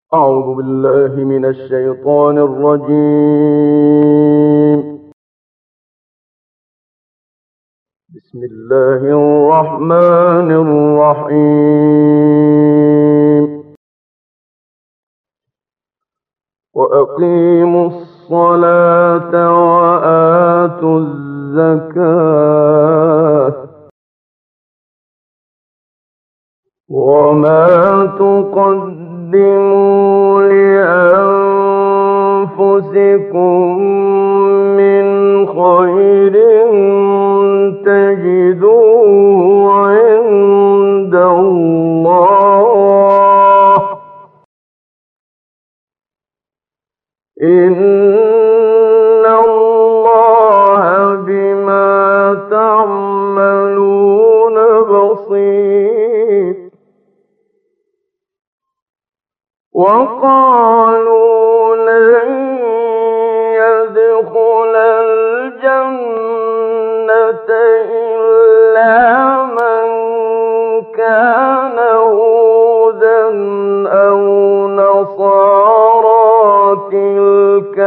أعوذ بالله من الشيطان الرجيم. بسم الله الرحمن الرحيم. وأقيموا الصلاة وآتوا الزكاة وما تقدموا لأنفسكم من خير تجدوه عند الله إن الله بما تعملون بصير. وقالوا لن يدخل الجنة إلا من كان هودا أو نصارى تلك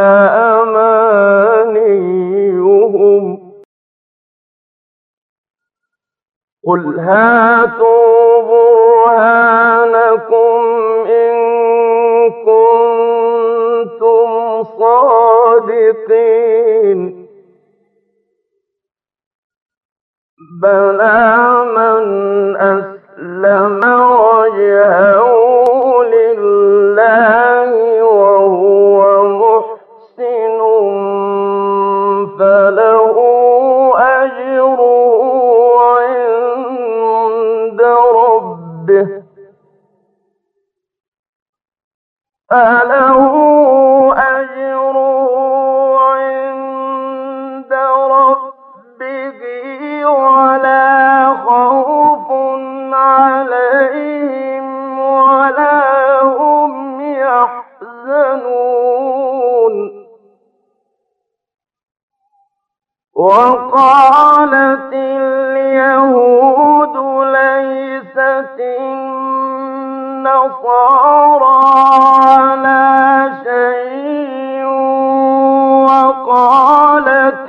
أمانيهم قل هاتوا برهانكم إن كنتم صادقين. بلى من أسلم وجهه لله وهو محسن فله أجره عند ربه ولا خوف عليهم ولا هم يحزنون. وقالت اليهود ليست النصارى على شيء وقالت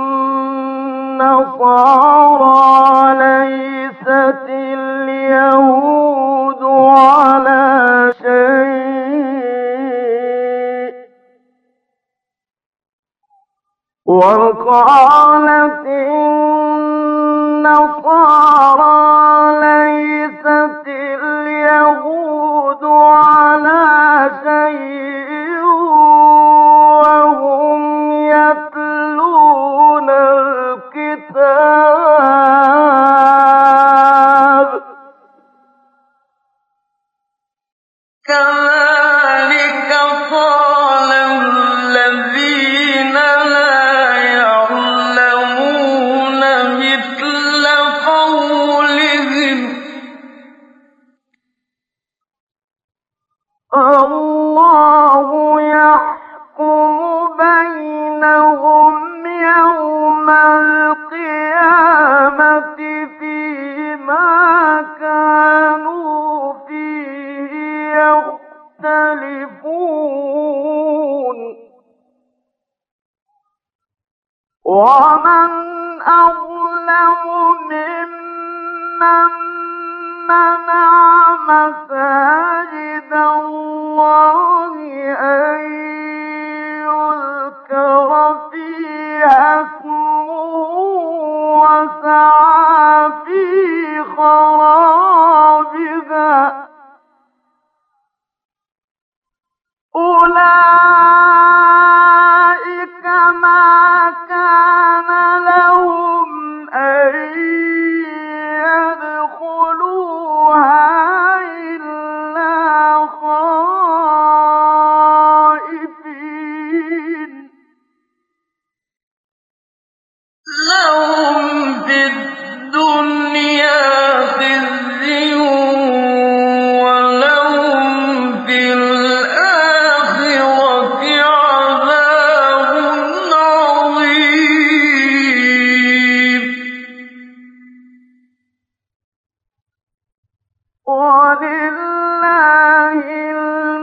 النصارى ليست اليهود على شيء وقالت النصارى ليست اليهود على شيء وهم يتلون الكتاب كذلك قال الذين لا يعلمون مثل قولهم الله يحكم بينهم يوم القيامة فيما كانوا فيه يختلفون. ومن أظلم ممن منع مساجد الله أن يذكر فيها اسمه وسعى في خرابها أولئك ما كان لهم أن يدخلوها إلا خائفين لهم في الدنيا خزي ولهم في الآخرة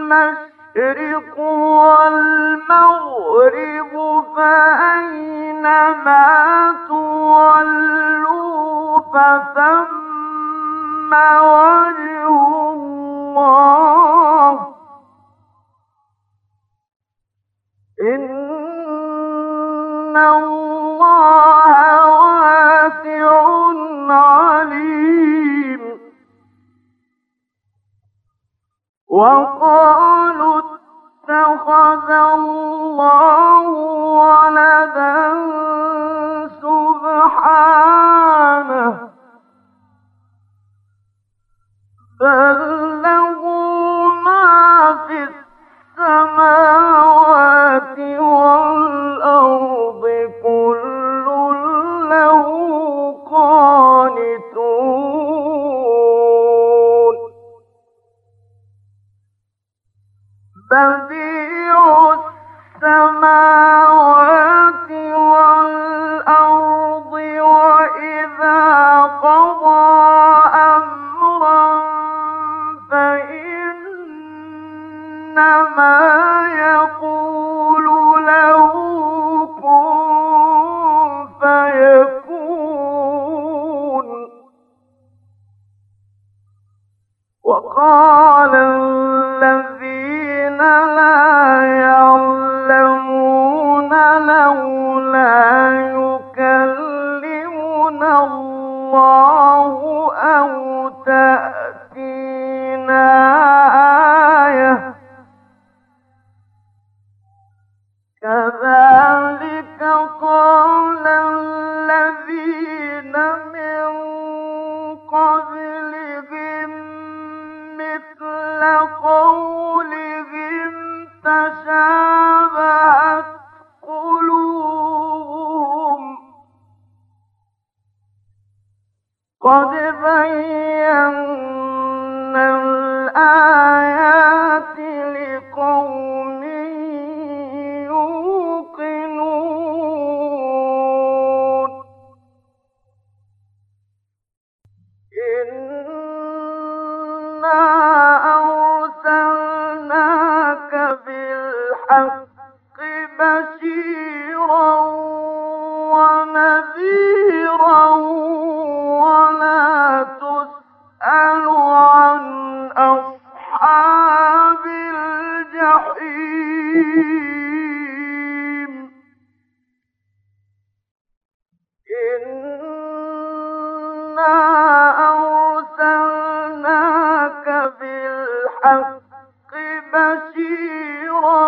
المشرق والمغرب فأينما تولوا فثم وجه الله إن الله واسع عليم وقالوا اتخذ الله ولدا سبحانه بل له ما في السماوات والأرض كل له قانتون بديع السماوات والأرض وإذا قضى أمرا فإنما يقول له كن فيكون وقال الذين لا يعلمون لولا يكلمنا الله أو تأتينا آية كذلك قال الذين من قبلهم مثل قولهم تشابهت قلوبهم قد بينا الآيات لقوم يوقنون إنا أرسلناك بالحق بشيرا ونذيرا ولا تسأل عن أصحاب الجحيم إنا أرسلناك بالحق بشيرا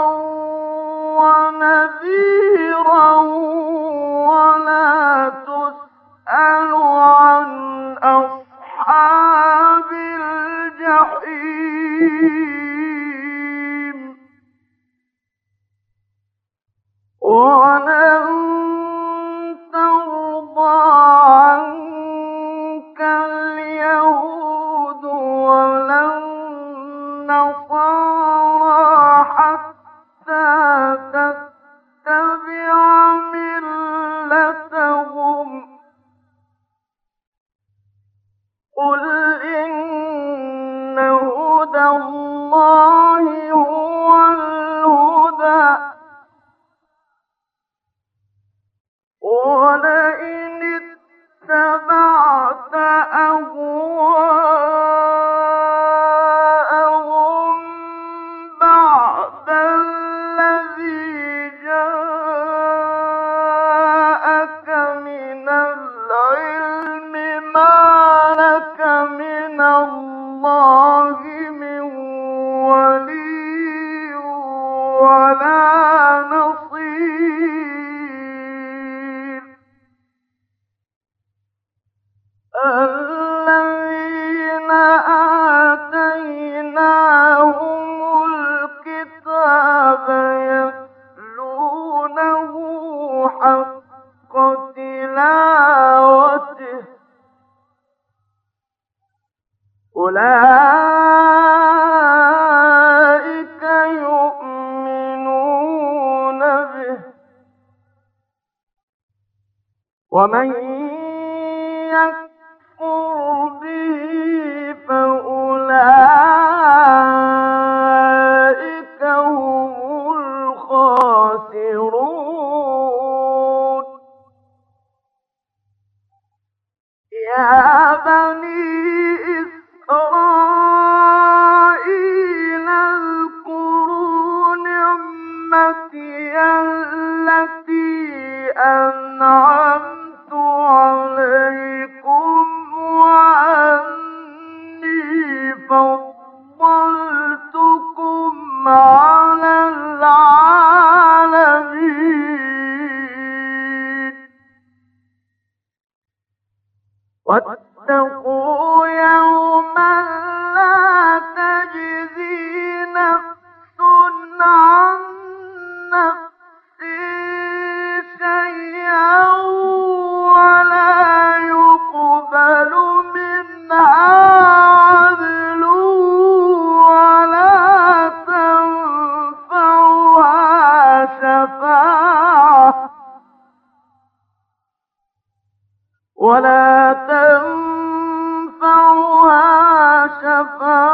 ونذيرا ولا تسأل عن أصحاب الجحيم ولن ترضى عنك اليهود ولا النصارى حتى تتبع ملتهم قل إن هدى الله هو الهدى ولئن اتبعت أهواءهم بعد الذي جاءك من العلم ما لك من الله من ولي ولا نصير الذين آتيناهم الكتاب يتلونه حق تلاوته أولئك يؤمنون به ومن يكفر به فأولئك على العالمين واتقوا يوما لا تجزي نفس عن نفس شيئا ولا يقبل منها عدل ولا تنفعها شفاعة